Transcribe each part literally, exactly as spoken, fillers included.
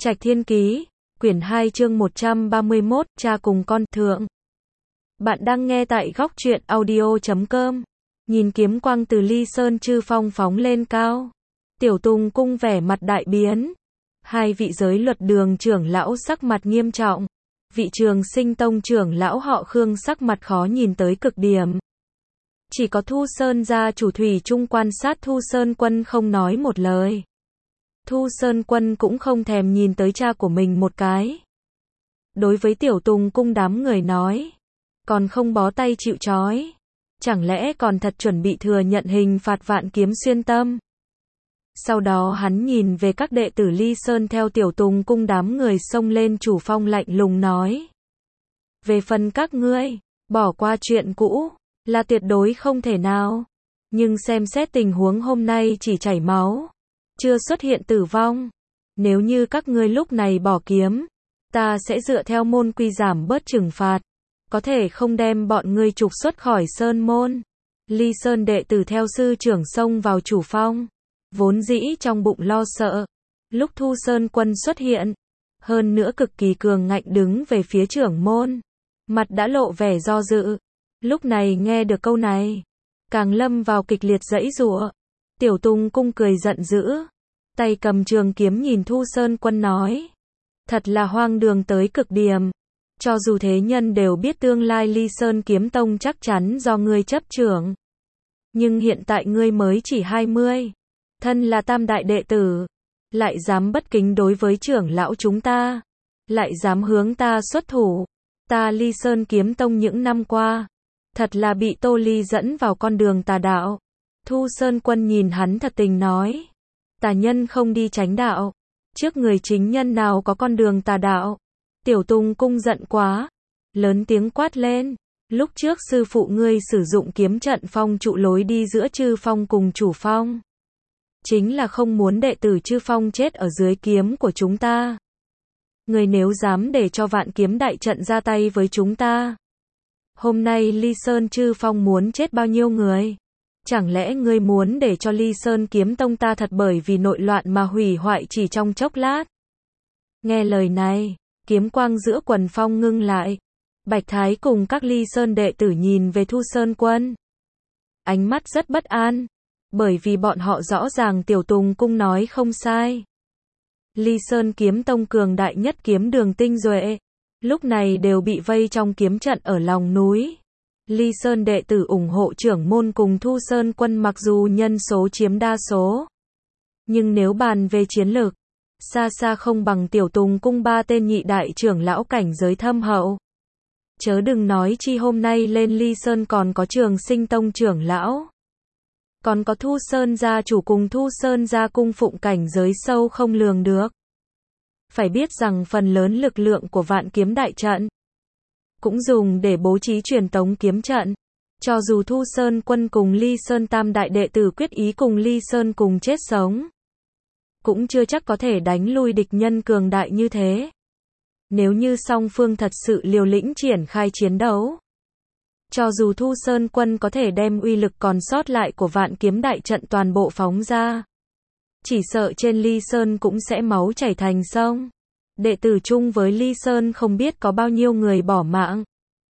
Trạch Thiên Ký, quyển hai chương một trăm ba mươi mốt, cha cùng con, thượng. Bạn đang nghe tại góc truyện audio chấm com. Nhìn kiếm quang từ Ly Sơn Chư Phong phóng lên cao. Tiểu Tùng cung vẻ mặt đại biến. Hai vị giới luật đường trưởng lão sắc mặt nghiêm trọng. Vị Trường Sinh tông trưởng lão họ Khương sắc mặt khó nhìn tới cực điểm. Chỉ có Thu Sơn gia chủ Thủy Trung quan sát Thu Sơn Quân không nói một lời. Thu Sơn Quân cũng không thèm nhìn tới cha của mình một cái. Đối với Tiểu Tùng cung đám người nói, còn không bó tay chịu trói, chẳng lẽ còn thật chuẩn bị thừa nhận hình phạt vạn kiếm xuyên tâm. Sau đó hắn nhìn về các đệ tử Ly Sơn theo Tiểu Tùng cung đám người xông lên chủ phong lạnh lùng nói. Về phần các ngươi, bỏ qua chuyện cũ, là tuyệt đối không thể nào. Nhưng xem xét tình huống hôm nay chỉ chảy máu, chưa xuất hiện tử vong. Nếu như các ngươi lúc này bỏ kiếm, ta sẽ dựa theo môn quy giảm bớt trừng phạt. Có thể không đem bọn ngươi trục xuất khỏi sơn môn. Ly Sơn đệ tử theo sư trưởng xông vào chủ phong. Vốn dĩ trong bụng lo sợ. Lúc Thu Sơn Quân xuất hiện, hơn nữa cực kỳ cường ngạnh đứng về phía trưởng môn. Mặt đã lộ vẻ do dự. Lúc này nghe được câu này, càng lâm vào kịch liệt giãy giụa. Tiểu Tùng cung cười giận dữ, tay cầm trường kiếm nhìn Thu Sơn Quân nói. Thật là hoang đường tới cực điểm. Cho dù thế nhân đều biết tương lai Ly Sơn kiếm tông chắc chắn do ngươi chấp trưởng. Nhưng hiện tại ngươi mới chỉ hai mươi. Thân là tam đại đệ tử. Lại dám bất kính đối với trưởng lão chúng ta. Lại dám hướng ta xuất thủ. Ta Ly Sơn kiếm tông những năm qua. Thật là bị Tô Ly dẫn vào con đường tà đạo. Thu Sơn Quân nhìn hắn thật tình nói. Tà nhân không đi chánh đạo. Trước người chính nhân nào có con đường tà đạo. Tiểu Tùng cung giận quá. Lớn tiếng quát lên. Lúc trước sư phụ ngươi sử dụng kiếm trận phong trụ lối đi giữa chư phong cùng chủ phong. Chính là không muốn đệ tử chư phong chết ở dưới kiếm của chúng ta. Ngươi nếu dám để cho vạn kiếm đại trận ra tay với chúng ta. Hôm nay Ly Sơn chư phong muốn chết bao nhiêu người? Chẳng lẽ ngươi muốn để cho Ly Sơn kiếm tông ta thật bởi vì nội loạn mà hủy hoại chỉ trong chốc lát? Nghe lời này, kiếm quang giữa quần phong ngưng lại. Bạch Thái cùng các Ly Sơn đệ tử nhìn về Thu Sơn Quân. Ánh mắt rất bất an, bởi vì bọn họ rõ ràng Tiểu Tùng cung nói không sai. Ly Sơn kiếm tông cường đại nhất kiếm đường tinh duệ, lúc này đều bị vây trong kiếm trận ở lòng núi. Ly Sơn đệ tử ủng hộ trưởng môn cùng Thu Sơn Quân mặc dù nhân số chiếm đa số. Nhưng nếu bàn về chiến lược, xa xa không bằng Tiểu Tùng cung ba tên nhị đại trưởng lão cảnh giới thâm hậu. Chớ đừng nói chi hôm nay lên Ly Sơn còn có Trường Sinh tông trưởng lão. Còn có Thu Sơn gia chủ cùng Thu Sơn gia cung phụng cảnh giới sâu không lường được. Phải biết rằng phần lớn lực lượng của vạn kiếm đại trận cũng dùng để bố trí truyền tống kiếm trận. Cho dù Thu Sơn Quân cùng Ly Sơn tam đại đệ tử quyết ý cùng Ly Sơn cùng chết sống, cũng chưa chắc có thể đánh lui địch nhân cường đại như thế. Nếu như song phương thật sự liều lĩnh triển khai chiến đấu, cho dù Thu Sơn Quân có thể đem uy lực còn sót lại của vạn kiếm đại trận toàn bộ phóng ra, chỉ sợ trên Ly Sơn cũng sẽ máu chảy thành sông. Đệ tử chung với Ly Sơn không biết có bao nhiêu người bỏ mạng.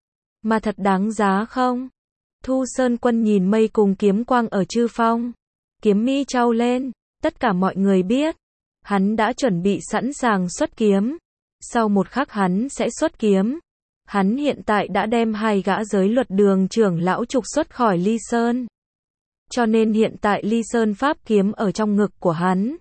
Mà thật đáng giá không? Thu Sơn Quân nhìn mây cùng kiếm quang ở chư phong. Kiếm mi trao lên. Tất cả mọi người biết. Hắn đã chuẩn bị sẵn sàng xuất kiếm. Sau một khắc hắn sẽ xuất kiếm. Hắn hiện tại đã đem hai gã giới luật đường trưởng lão trục xuất khỏi Ly Sơn. Cho nên hiện tại Ly Sơn pháp kiếm ở trong ngực của hắn.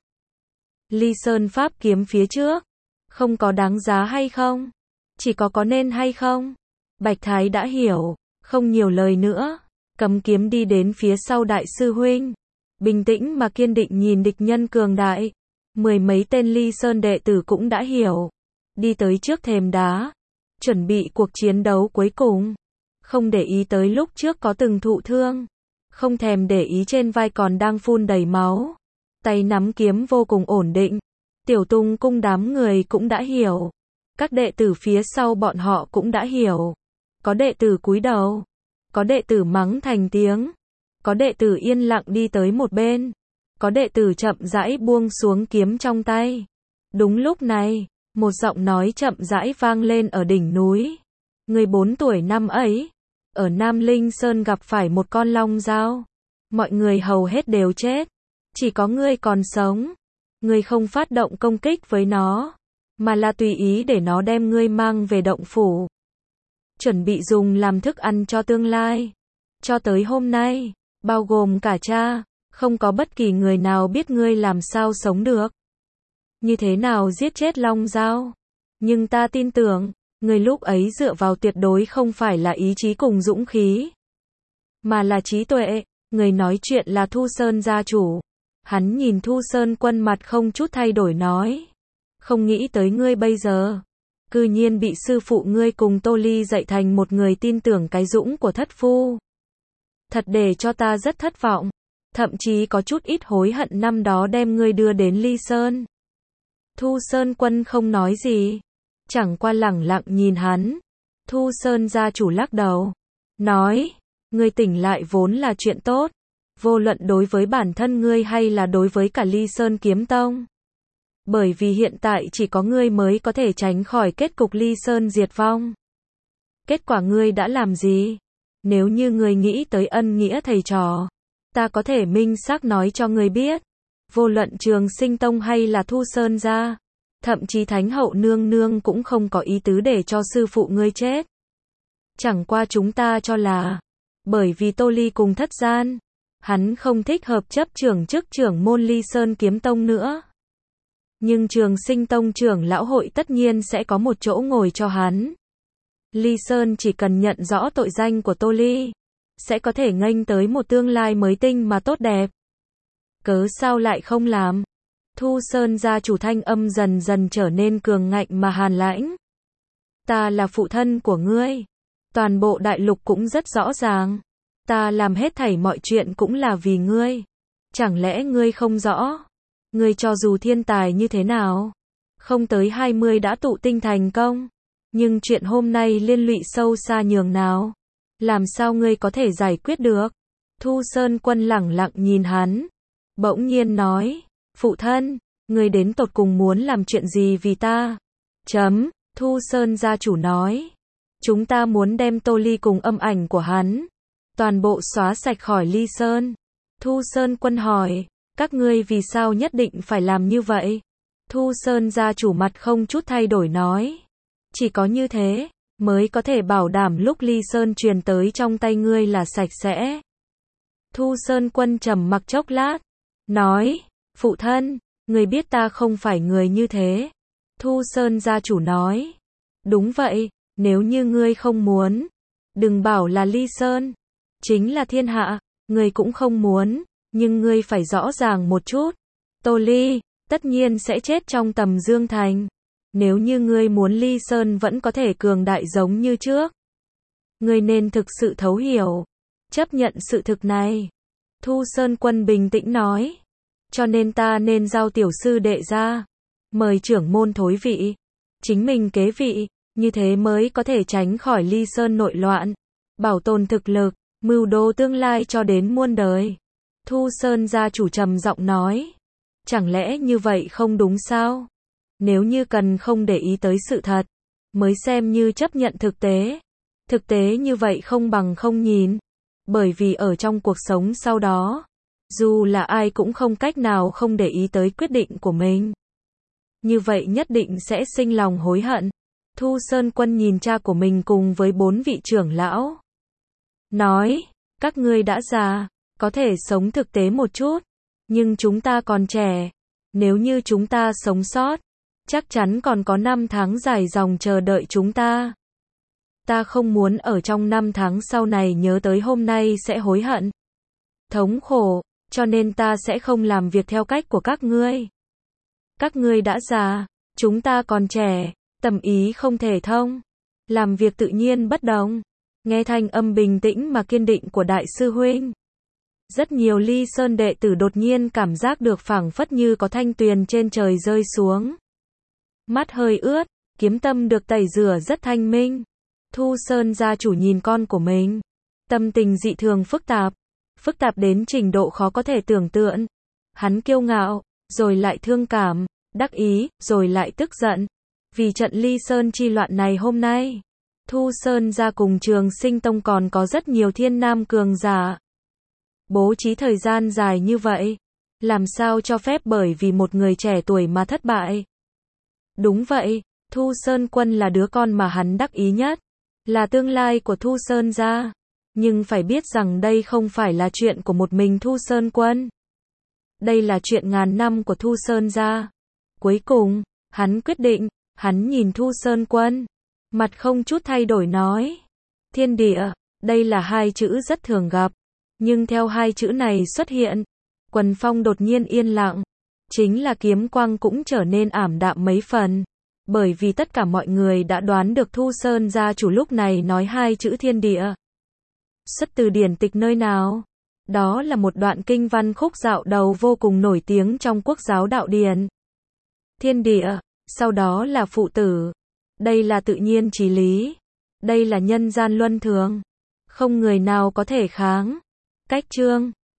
Ly Sơn pháp kiếm phía trước. Không có đáng giá hay không? Chỉ có có nên hay không? Bạch Thái đã hiểu, không nhiều lời nữa. Cầm kiếm đi đến phía sau đại sư huynh. Bình tĩnh mà kiên định nhìn địch nhân cường đại. Mười mấy tên Ly Sơn đệ tử cũng đã hiểu. Đi tới trước thềm đá. Chuẩn bị cuộc chiến đấu cuối cùng. Không để ý tới lúc trước có từng thụ thương. Không thèm để ý trên vai còn đang phun đầy máu. Tay nắm kiếm vô cùng ổn định. Tiểu Tùng cung đám người cũng đã hiểu. Các đệ tử phía sau bọn họ cũng đã hiểu. Có đệ tử cúi đầu. Có đệ tử mắng thành tiếng. Có đệ tử yên lặng đi tới một bên. Có đệ tử chậm rãi buông xuống kiếm trong tay. Đúng lúc này, một giọng nói chậm rãi vang lên ở đỉnh núi. Người bốn tuổi năm ấy, ở Nam Linh Sơn gặp phải một con long dao. Mọi người hầu hết đều chết. Chỉ có ngươi còn sống. Ngươi không phát động công kích với nó, mà là tùy ý để nó đem ngươi mang về động phủ. Chuẩn bị dùng làm thức ăn cho tương lai. Cho tới hôm nay, bao gồm cả cha, không có bất kỳ người nào biết ngươi làm sao sống được. Như thế nào giết chết long dao. Nhưng ta tin tưởng, ngươi lúc ấy dựa vào tuyệt đối không phải là ý chí cùng dũng khí, mà là trí tuệ. Người nói chuyện là Thu Sơn gia chủ. Hắn nhìn Thu Sơn Quân mặt không chút thay đổi nói. Không nghĩ tới ngươi bây giờ cư nhiên bị sư phụ ngươi cùng Tô Ly dạy thành một người tin tưởng cái dũng của thất phu. Thật để cho ta rất thất vọng. Thậm chí có chút ít hối hận năm đó đem ngươi đưa đến Ly Sơn. Thu Sơn Quân không nói gì, chẳng qua lẳng lặng nhìn hắn. Thu Sơn gia chủ lắc đầu, nói, ngươi tỉnh lại vốn là chuyện tốt, vô luận đối với bản thân ngươi hay là đối với cả Ly Sơn Kiếm Tông. Bởi vì hiện tại chỉ có ngươi mới có thể tránh khỏi kết cục Ly Sơn diệt vong. Kết quả ngươi đã làm gì? Nếu như ngươi nghĩ tới ân nghĩa thầy trò, ta có thể minh xác nói cho ngươi biết. Vô luận Trường Sinh Tông hay là Thu Sơn gia, thậm chí Thánh Hậu Nương Nương cũng không có ý tứ để cho sư phụ ngươi chết. Chẳng qua chúng ta cho là, bởi vì Tô Ly cùng thất gian, hắn không thích hợp chấp trưởng chức trưởng môn Ly Sơn Kiếm Tông nữa. Nhưng Trường Sinh Tông trưởng lão hội tất nhiên sẽ có một chỗ ngồi cho hắn. Ly Sơn chỉ cần nhận rõ tội danh của Tô Ly, sẽ có thể nghênh tới một tương lai mới tinh mà tốt đẹp. Cớ sao lại không làm? Thu Sơn gia chủ thanh âm dần dần trở nên cường ngạnh mà hàn lãnh. Ta là phụ thân của ngươi. Toàn bộ đại lục cũng rất rõ ràng. Ta làm hết thảy mọi chuyện cũng là vì ngươi. Chẳng lẽ ngươi không rõ? Ngươi cho dù thiên tài như thế nào, không tới hai mươi đã tụ tinh thành công. Nhưng chuyện hôm nay liên lụy sâu xa nhường nào? Làm sao ngươi có thể giải quyết được? Thu Sơn Quân lẳng lặng nhìn hắn. Bỗng nhiên nói, phụ thân, ngươi đến tột cùng muốn làm chuyện gì vì ta? Chấm, Thu Sơn gia chủ nói. Chúng ta muốn đem Tô Ly cùng âm ảnh của hắn toàn bộ xóa sạch khỏi Ly Sơn. Thu Sơn Quân hỏi, các ngươi vì sao nhất định phải làm như vậy? Thu Sơn gia chủ mặt không chút thay đổi nói, chỉ có như thế mới có thể bảo đảm lúc Ly Sơn truyền tới trong tay ngươi là sạch sẽ. Thu Sơn Quân trầm mặc chốc lát, nói, phụ thân, ngươi biết ta không phải người như thế. Thu Sơn gia chủ nói, đúng vậy, nếu như ngươi không muốn, đừng bảo là Ly Sơn, chính là thiên hạ, ngươi cũng không muốn, nhưng ngươi phải rõ ràng một chút. Tô Ly, tất nhiên sẽ chết trong tầm Dương Thành. Nếu như ngươi muốn Ly Sơn vẫn có thể cường đại giống như trước, ngươi nên thực sự thấu hiểu, chấp nhận sự thực này. Thu Sơn Quân bình tĩnh nói, cho nên ta nên giao tiểu sư đệ ra, mời trưởng môn thối vị, chính mình kế vị, như thế mới có thể tránh khỏi Ly Sơn nội loạn, bảo tồn thực lực, mưu đồ tương lai cho đến muôn đời. Thu Sơn gia chủ trầm giọng nói, chẳng lẽ như vậy không đúng sao? Nếu như cần không để ý tới sự thật, mới xem như chấp nhận thực tế. Thực tế như vậy không bằng không nhìn. Bởi vì ở trong cuộc sống sau đó, dù là ai cũng không cách nào không để ý tới quyết định của mình. Như vậy nhất định sẽ sinh lòng hối hận. Thu Sơn Quân nhìn cha của mình cùng với bốn vị trưởng lão. Nói, các ngươi đã già, có thể sống thực tế một chút. Nhưng chúng ta còn trẻ. Nếu như chúng ta sống sót, chắc chắn còn có năm tháng dài dòng chờ đợi chúng ta. Ta không muốn ở trong năm tháng sau này nhớ tới hôm nay sẽ hối hận, thống khổ, cho nên ta sẽ không làm việc theo cách của các ngươi. Các ngươi đã già, chúng ta còn trẻ, tầm ý không thể thông, làm việc tự nhiên bất đồng. Nghe thanh âm bình tĩnh mà kiên định của đại sư huynh, rất nhiều Ly Sơn đệ tử đột nhiên cảm giác được phảng phất như có thanh tuyền trên trời rơi xuống. Mắt hơi ướt, kiếm tâm được tẩy rửa rất thanh minh. Thu Sơn gia chủ nhìn con của mình, tâm tình dị thường phức tạp, phức tạp đến trình độ khó có thể tưởng tượng. Hắn kiêu ngạo, rồi lại thương cảm, đắc ý, rồi lại tức giận. Vì trận Ly Sơn chi loạn này hôm nay, Thu Sơn gia cùng Trường Sinh Tông còn có rất nhiều thiên nam cường giả. Bố trí thời gian dài như vậy, làm sao cho phép bởi vì một người trẻ tuổi mà thất bại. Đúng vậy, Thu Sơn Quân là đứa con mà hắn đắc ý nhất, là tương lai của Thu Sơn gia. Nhưng phải biết rằng đây không phải là chuyện của một mình Thu Sơn Quân. Đây là chuyện ngàn năm của Thu Sơn gia. Cuối cùng, hắn quyết định, hắn nhìn Thu Sơn Quân, mặt không chút thay đổi nói. Thiên địa, đây là hai chữ rất thường gặp. Nhưng theo hai chữ này xuất hiện, quần phong đột nhiên yên lặng. Chính là kiếm quang cũng trở nên ảm đạm mấy phần. Bởi vì tất cả mọi người đã đoán được Thu Sơn gia chủ lúc này nói hai chữ thiên địa. Xuất từ điển tịch nơi nào? Đó là một đoạn kinh văn khúc dạo đầu vô cùng nổi tiếng trong Quốc giáo đạo điển. Thiên địa, sau đó là phụ tử. Đây là tự nhiên chí lý. Đây là nhân gian luân thường. Không người nào có thể kháng. Cách chương